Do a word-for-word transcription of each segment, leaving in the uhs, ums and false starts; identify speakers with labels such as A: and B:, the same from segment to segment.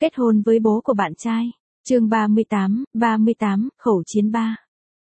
A: Kết hôn với bố của bạn trai. Chương ba mươi tám, ba mươi tám, khẩu chiến ba.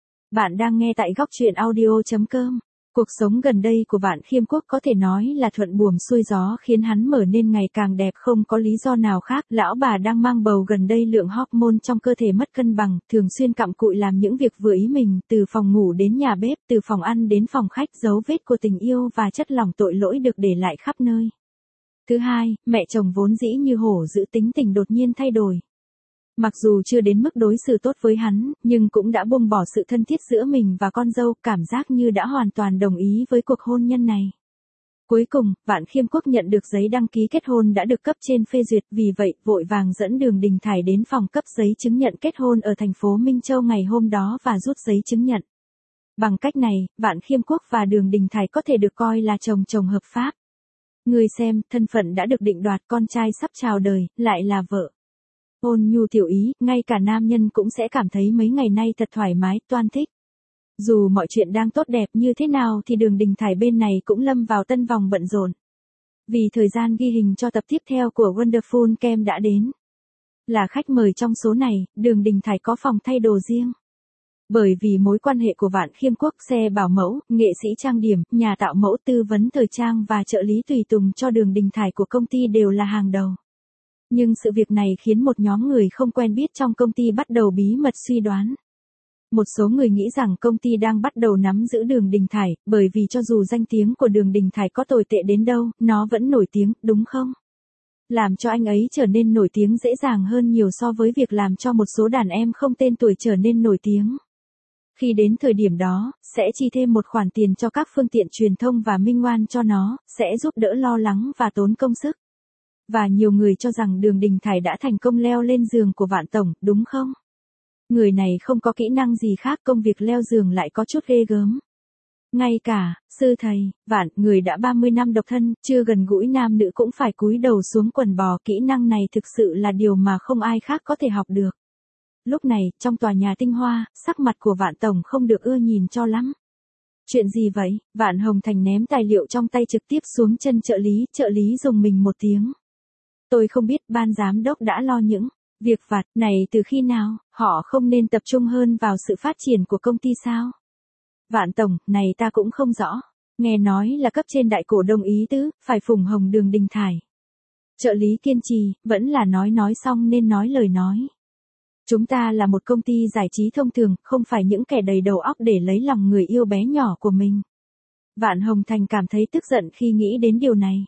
A: Bạn đang nghe tại góc truyện audio chấm com. Cuộc sống gần đây của Vạn Khiêm Quốc có thể nói là thuận buồm xuôi gió khiến hắn mở nên ngày càng đẹp không có lý do nào khác. Lão bà đang mang bầu gần đây lượng hormone trong cơ thể mất cân bằng, thường xuyên cặm cụi làm những việc vừa ý mình, từ phòng ngủ đến nhà bếp, từ phòng ăn đến phòng khách, dấu vết của tình yêu và chất lỏng tội lỗi được để lại khắp nơi. Thứ hai, mẹ chồng vốn dĩ như hổ dữ tính tình đột nhiên thay đổi. Mặc dù chưa đến mức đối xử tốt với hắn, nhưng cũng đã buông bỏ sự thân thiết giữa mình và con dâu, cảm giác như đã hoàn toàn đồng ý với cuộc hôn nhân này. Cuối cùng, Vạn Khiêm Quốc nhận được giấy đăng ký kết hôn đã được cấp trên phê duyệt, vì vậy, vội vàng dẫn Đường Đình Thải đến phòng cấp giấy chứng nhận kết hôn ở thành phố Minh Châu ngày hôm đó và rút giấy chứng nhận. Bằng cách này, Vạn Khiêm Quốc và Đường Đình Thải có thể được coi là chồng chồng hợp pháp. Người xem, thân phận đã được định đoạt, con trai sắp chào đời, lại là vợ. Ôn nhu tiểu ý, ngay cả nam nhân cũng sẽ cảm thấy mấy ngày nay thật thoải mái, toan thích. Dù mọi chuyện đang tốt đẹp như thế nào thì Đường Đình Thải bên này cũng lâm vào tân vòng bận rộn. Vì thời gian ghi hình cho tập tiếp theo của Wonderful Kem đã đến. Là khách mời trong số này, Đường Đình Thải có phòng thay đồ riêng. Bởi vì mối quan hệ của Vạn Khiêm Quốc, xe bảo mẫu, nghệ sĩ trang điểm, nhà tạo mẫu, tư vấn thời trang và trợ lý tùy tùng cho Đường Đình Thải của công ty đều là hàng đầu. Nhưng sự việc này khiến một nhóm người không quen biết trong công ty bắt đầu bí mật suy đoán. Một số người nghĩ rằng công ty đang bắt đầu nắm giữ Đường Đình Thải, bởi vì cho dù danh tiếng của Đường Đình Thải có tồi tệ đến đâu, nó vẫn nổi tiếng, đúng không? Làm cho anh ấy trở nên nổi tiếng dễ dàng hơn nhiều so với việc làm cho một số đàn em không tên tuổi trở nên nổi tiếng. Khi đến thời điểm đó, sẽ chi thêm một khoản tiền cho các phương tiện truyền thông và minh oan cho nó, sẽ giúp đỡ lo lắng và tốn công sức. Và nhiều người cho rằng Đường Đình Thải đã thành công leo lên giường của Vạn Tổng, đúng không? Người này không có kỹ năng gì khác, công việc leo giường lại có chút ghê gớm. Ngay cả, sư thầy, Vạn, người đã ba mươi năm độc thân, chưa gần gũi nam nữ cũng phải cúi đầu xuống quần bò, kỹ năng này thực sự là điều mà không ai khác có thể học được. Lúc này, trong tòa nhà tinh hoa, sắc mặt của Vạn Tổng không được ưa nhìn cho lắm. Chuyện gì vậy? Vạn Hồng Thành ném tài liệu trong tay trực tiếp xuống chân trợ lý, trợ lý rùng mình một tiếng. Tôi không biết ban giám đốc đã lo những việc vặt này từ khi nào, họ không nên tập trung hơn vào sự phát triển của công ty sao? Vạn Tổng, này ta cũng không rõ. Nghe nói là cấp trên đại cổ đông ý tứ, phải phủng hồng Đường Đình Thải. Trợ lý kiên trì, vẫn là nói nói xong nên nói lời nói. Chúng ta là một công ty giải trí thông thường, không phải những kẻ đầy đầu óc để lấy lòng người yêu bé nhỏ của mình. Vạn Hồng Thành cảm thấy tức giận khi nghĩ đến điều này.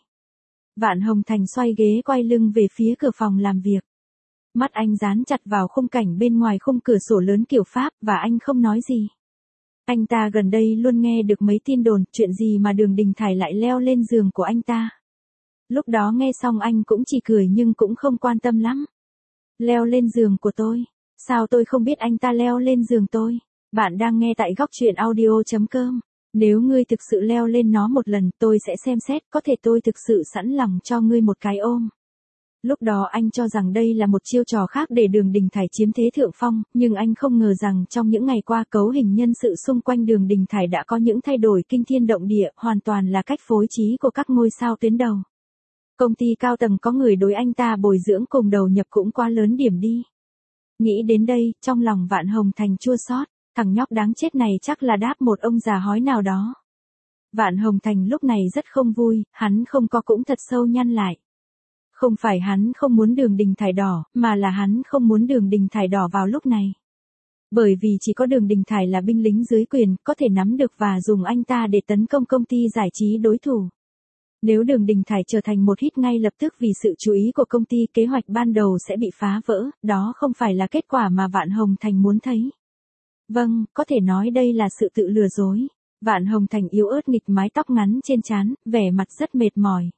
A: Vạn Hồng Thành xoay ghế quay lưng về phía cửa phòng làm việc. Mắt anh dán chặt vào khung cảnh bên ngoài khung cửa sổ lớn kiểu Pháp và anh không nói gì. Anh ta gần đây luôn nghe được mấy tin đồn, chuyện gì mà Đường Đình Thải lại leo lên giường của anh ta. Lúc đó nghe xong anh cũng chỉ cười nhưng cũng không quan tâm lắm. Leo lên giường của tôi? Sao tôi không biết anh ta leo lên giường tôi? Bạn đang nghe tại góc truyện audio chấm com. Nếu ngươi thực sự leo lên nó một lần, tôi sẽ xem xét, có thể tôi thực sự sẵn lòng cho ngươi một cái ôm. Lúc đó anh cho rằng đây là một chiêu trò khác để Đường Đình Thải chiếm thế thượng phong, nhưng anh không ngờ rằng trong những ngày qua cấu hình nhân sự xung quanh Đường Đình Thải đã có những thay đổi kinh thiên động địa, hoàn toàn là cách phối trí của các ngôi sao tuyến đầu. Công ty cao tầng có người đối anh ta bồi dưỡng cùng đầu nhập cũng quá lớn điểm đi. Nghĩ đến đây, trong lòng Vạn Hồng Thành chua xót, thằng nhóc đáng chết này chắc là đáp một ông già hói nào đó. Vạn Hồng Thành lúc này rất không vui, hắn không có cũng thật sâu nhăn lại. Không phải hắn không muốn Đường Đình Thải đỏ, mà là hắn không muốn Đường Đình Thải đỏ vào lúc này. Bởi vì chỉ có Đường Đình Thải là binh lính dưới quyền, có thể nắm được và dùng anh ta để tấn công công ty giải trí đối thủ. Nếu Đường Đình Thải trở thành một hit ngay lập tức vì sự chú ý của công ty, kế hoạch ban đầu sẽ bị phá vỡ, đó không phải là kết quả mà Vạn Hồng Thành muốn thấy. Vâng, có thể nói đây là sự tự lừa dối. Vạn Hồng Thành yếu ớt nghịch mái tóc ngắn trên trán, vẻ mặt rất mệt mỏi.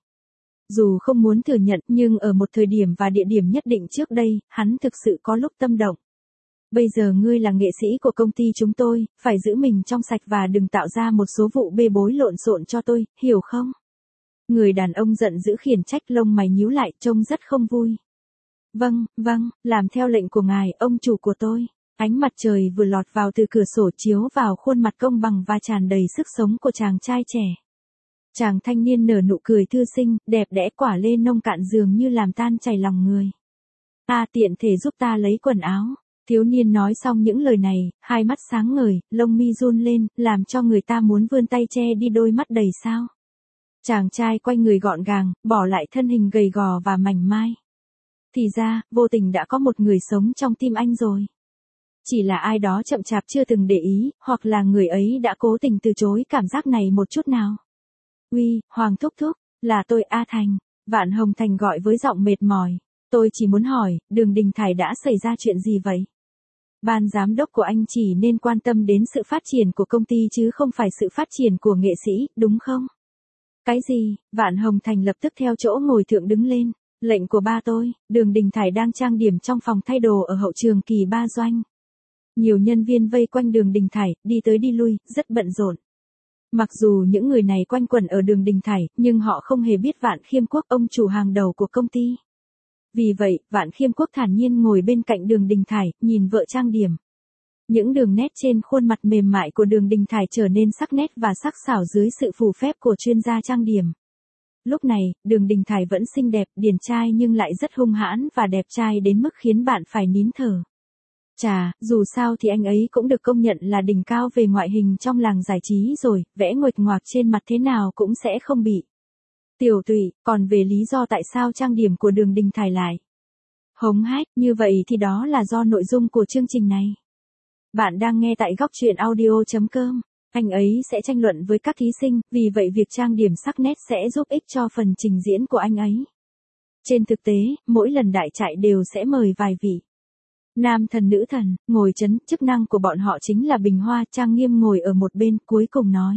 A: Dù không muốn thừa nhận, nhưng ở một thời điểm và địa điểm nhất định trước đây, hắn thực sự có lúc tâm động. Bây giờ ngươi là nghệ sĩ của công ty chúng tôi, phải giữ mình trong sạch và đừng tạo ra một số vụ bê bối lộn xộn cho tôi, hiểu không? Người đàn ông giận dữ khiển trách, lông mày nhíu lại, trông rất không vui. Vâng, vâng, làm theo lệnh của ngài, ông chủ của tôi. Ánh mặt trời vừa lọt vào từ cửa sổ chiếu vào khuôn mặt công bằng và tràn đầy sức sống của chàng trai trẻ. Chàng thanh niên nở nụ cười thư sinh, đẹp đẽ, quả lê nông cạn dường như làm tan chảy lòng người. A tiện thể giúp ta lấy quần áo. Thiếu niên nói xong những lời này, hai mắt sáng ngời, lông mi run lên, làm cho người ta muốn vươn tay che đi đôi mắt đầy sao. Chàng trai quay người gọn gàng, bỏ lại thân hình gầy gò và mảnh mai. Thì ra, vô tình đã có một người sống trong tim anh rồi. Chỉ là ai đó chậm chạp chưa từng để ý, hoặc là người ấy đã cố tình từ chối cảm giác này một chút nào. Uy, Hoàng thúc thúc, là tôi A Thành. Vạn Hồng Thành gọi với giọng mệt mỏi. Tôi chỉ muốn hỏi, Đường Đình Thải đã xảy ra chuyện gì vậy? Ban giám đốc của anh chỉ nên quan tâm đến sự phát triển của công ty chứ không phải sự phát triển của nghệ sĩ, đúng không? Cái gì? Vạn Hồng Thành lập tức theo chỗ ngồi thượng đứng lên. Lệnh của ba tôi, Đường Đình Thải đang trang điểm trong phòng thay đồ ở hậu trường Kỳ Ba Doanh. Nhiều nhân viên vây quanh Đường Đình Thải, đi tới đi lui, rất bận rộn. Mặc dù những người này quanh quẩn ở Đường Đình Thải, nhưng họ không hề biết Vạn Khiêm Quốc, ông chủ hàng đầu của công ty. Vì vậy, Vạn Khiêm Quốc thản nhiên ngồi bên cạnh Đường Đình Thải, nhìn vợ trang điểm. Những đường nét trên khuôn mặt mềm mại của Đường Đình Thải trở nên sắc nét và sắc sảo dưới sự phù phép của chuyên gia trang điểm. Lúc này, Đường Đình Thải vẫn xinh đẹp, điển trai nhưng lại rất hung hãn và đẹp trai đến mức khiến bạn phải nín thở. Chà, dù sao thì anh ấy cũng được công nhận là đỉnh cao về ngoại hình trong làng giải trí rồi, vẽ nguệch ngoạc trên mặt thế nào cũng sẽ không bị tiểu tụy, còn về lý do tại sao trang điểm của Đường Đình Thải lại hống hách, như vậy thì đó là do nội dung của chương trình này. Bạn đang nghe tại góc truyện audio chấm com. Anh ấy sẽ tranh luận với các thí sinh, vì vậy việc trang điểm sắc nét sẽ giúp ích cho phần trình diễn của anh ấy. Trên thực tế, mỗi lần đại trại đều sẽ mời vài vị nam thần nữ thần, ngồi chấn, chức năng của bọn họ chính là bình hoa, trang nghiêm ngồi ở một bên, cuối cùng nói.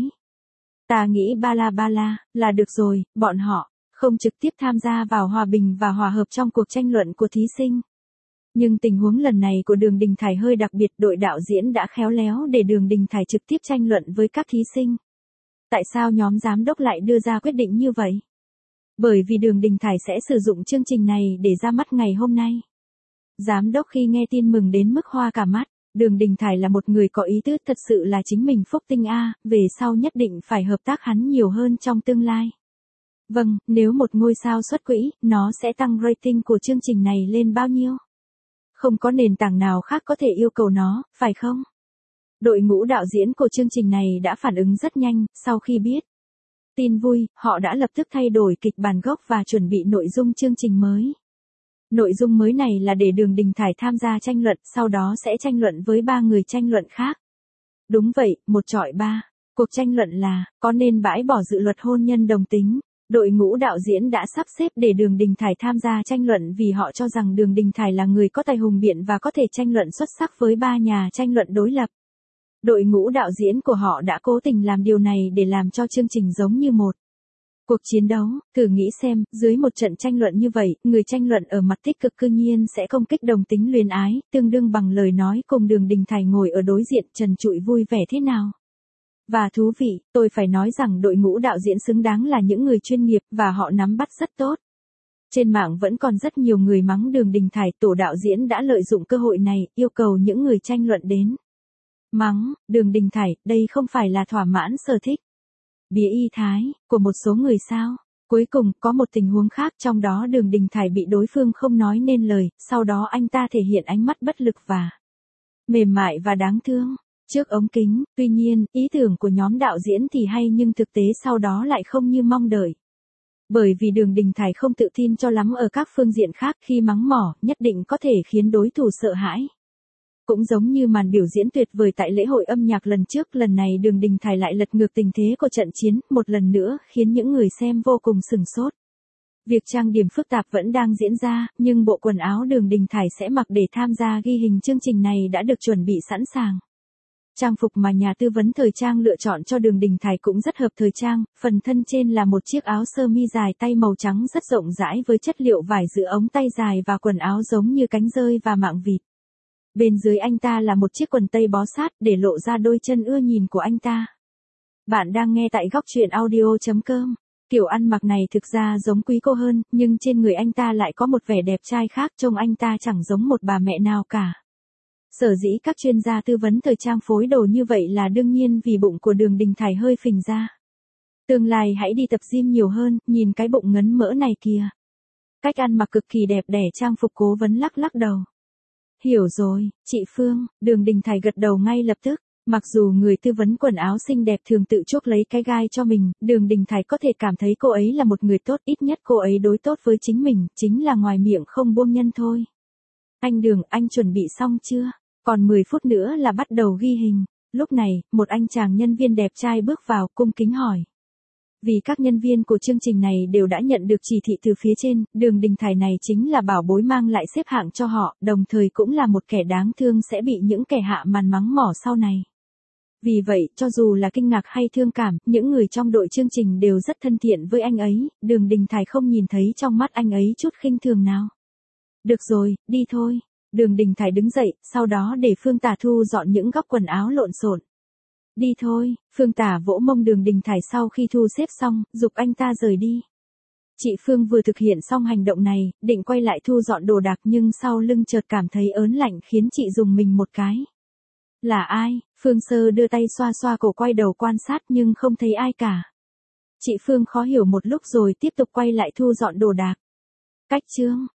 A: Ta nghĩ ba la ba la, là được rồi, bọn họ, không trực tiếp tham gia vào hòa bình và hòa hợp trong cuộc tranh luận của thí sinh. Nhưng tình huống lần này của Đường Đình Thải hơi đặc biệt, đội đạo diễn đã khéo léo để Đường Đình Thải trực tiếp tranh luận với các thí sinh. Tại sao nhóm giám đốc lại đưa ra quyết định như vậy? Bởi vì Đường Đình Thải sẽ sử dụng chương trình này để ra mắt ngày hôm nay. Giám đốc khi nghe tin mừng đến mức hoa cả mắt. Đường Đình Thải là một người có ý tứ, thật sự là chính mình phúc tinh a, về sau nhất định phải hợp tác hắn nhiều hơn trong tương lai. Vâng, nếu một ngôi sao xuất quỹ, nó sẽ tăng rating của chương trình này lên bao nhiêu? Không có nền tảng nào khác có thể yêu cầu nó, phải không? Đội ngũ đạo diễn của chương trình này đã phản ứng rất nhanh, sau khi biết tin vui, họ đã lập tức thay đổi kịch bản gốc và chuẩn bị nội dung chương trình mới. Nội dung mới này là để Đường Đình Thải tham gia tranh luận, sau đó sẽ tranh luận với ba người tranh luận khác. Đúng vậy, một chọi ba. Cuộc tranh luận là, có nên bãi bỏ dự luật hôn nhân đồng tính? Đội ngũ đạo diễn đã sắp xếp để Đường Đình Thải tham gia tranh luận vì họ cho rằng Đường Đình Thải là người có tài hùng biện và có thể tranh luận xuất sắc với ba nhà tranh luận đối lập. Đội ngũ đạo diễn của họ đã cố tình làm điều này để làm cho chương trình giống như một cuộc chiến đấu. Thử nghĩ xem, dưới một trận tranh luận như vậy, người tranh luận ở mặt tích cực cư nhiên sẽ công kích đồng tính luyến ái, tương đương bằng lời nói cùng Đường Đình Thải ngồi ở đối diện trần trụi vui vẻ thế nào. Và thú vị, tôi phải nói rằng đội ngũ đạo diễn xứng đáng là những người chuyên nghiệp và họ nắm bắt rất tốt. Trên mạng vẫn còn rất nhiều người mắng Đường Đình Thải, tổ đạo diễn đã lợi dụng cơ hội này, yêu cầu những người tranh luận đến mắng Đường Đình Thải, đây không phải là thỏa mãn sở thích bía y thái của một số người sao? Cuối cùng, có một tình huống khác, trong đó Đường Đình Thải bị đối phương không nói nên lời, sau đó anh ta thể hiện ánh mắt bất lực và mềm mại và đáng thương trước ống kính. Tuy nhiên, ý tưởng của nhóm đạo diễn thì hay nhưng thực tế sau đó lại không như mong đợi. Bởi vì Đường Đình Thải không tự tin cho lắm ở các phương diện khác, khi mắng mỏ, nhất định có thể khiến đối thủ sợ hãi. Cũng giống như màn biểu diễn tuyệt vời tại lễ hội âm nhạc lần trước, lần này Đường Đình Thải lại lật ngược tình thế của trận chiến, một lần nữa khiến những người xem vô cùng sửng sốt. Việc trang điểm phức tạp vẫn đang diễn ra, nhưng bộ quần áo Đường Đình Thải sẽ mặc để tham gia ghi hình chương trình này đã được chuẩn bị sẵn sàng. Trang phục mà nhà tư vấn thời trang lựa chọn cho Đường Đình Thải cũng rất hợp thời trang, phần thân trên là một chiếc áo sơ mi dài tay màu trắng rất rộng rãi với chất liệu vải giữ ống tay dài và quần áo giống như cánh dơi và mạng vịt. Bên dưới anh ta là một chiếc quần tây bó sát để lộ ra đôi chân ưa nhìn của anh ta. Bạn đang nghe tại góc truyện audio chấm com. Kiểu ăn mặc này thực ra giống quý cô hơn, nhưng trên người anh ta lại có một vẻ đẹp trai khác, trông anh ta chẳng giống một bà mẹ nào cả. Sở dĩ các chuyên gia tư vấn thời trang phối đồ như vậy là đương nhiên vì bụng của Đường Đình Thải hơi phình ra. Tương lai hãy đi tập gym nhiều hơn, nhìn cái bụng ngấn mỡ này kìa. cách ăn mặc cực kỳ đẹp đẽ trang phục Cố Vấn lắc lắc đầu. Hiểu rồi, chị Phương, Đường Đình Thải gật đầu ngay lập tức. Mặc dù người tư vấn quần áo xinh đẹp thường tự chuốc lấy cái gai cho mình, Đường Đình Thải có thể cảm thấy cô ấy là một người tốt, ít nhất cô ấy đối tốt với chính mình, chính là ngoài miệng không buông nhân thôi. Anh Đường, anh chuẩn bị xong chưa? Còn mười phút nữa là bắt đầu ghi hình. Lúc này, một anh chàng nhân viên đẹp trai bước vào, cung kính hỏi. Vì các nhân viên của chương trình này đều đã nhận được chỉ thị từ phía trên, Đường Đình Thải này chính là bảo bối mang lại xếp hạng cho họ, đồng thời cũng là một kẻ đáng thương sẽ bị những kẻ hạ màn mắng mỏ sau này. Vì vậy, cho dù là kinh ngạc hay thương cảm, những người trong đội chương trình đều rất thân thiện với anh ấy, Đường Đình Thải không nhìn thấy trong mắt anh ấy chút khinh thường nào. Được rồi, đi thôi. Đường Đình Thải đứng dậy, sau đó để Phương Tả thu dọn những góc quần áo lộn xộn. Đi thôi, Phương Tả vỗ mông Đường Đình Thải sau khi thu xếp xong, giục anh ta rời đi. Chị Phương vừa thực hiện xong hành động này, định quay lại thu dọn đồ đạc nhưng sau lưng chợt cảm thấy ớn lạnh khiến chị dùng mình một cái. Là ai? Phương Sơ đưa tay xoa xoa cổ quay đầu quan sát nhưng không thấy ai cả. Chị Phương khó hiểu một lúc rồi tiếp tục quay lại thu dọn đồ đạc. Cách Trương,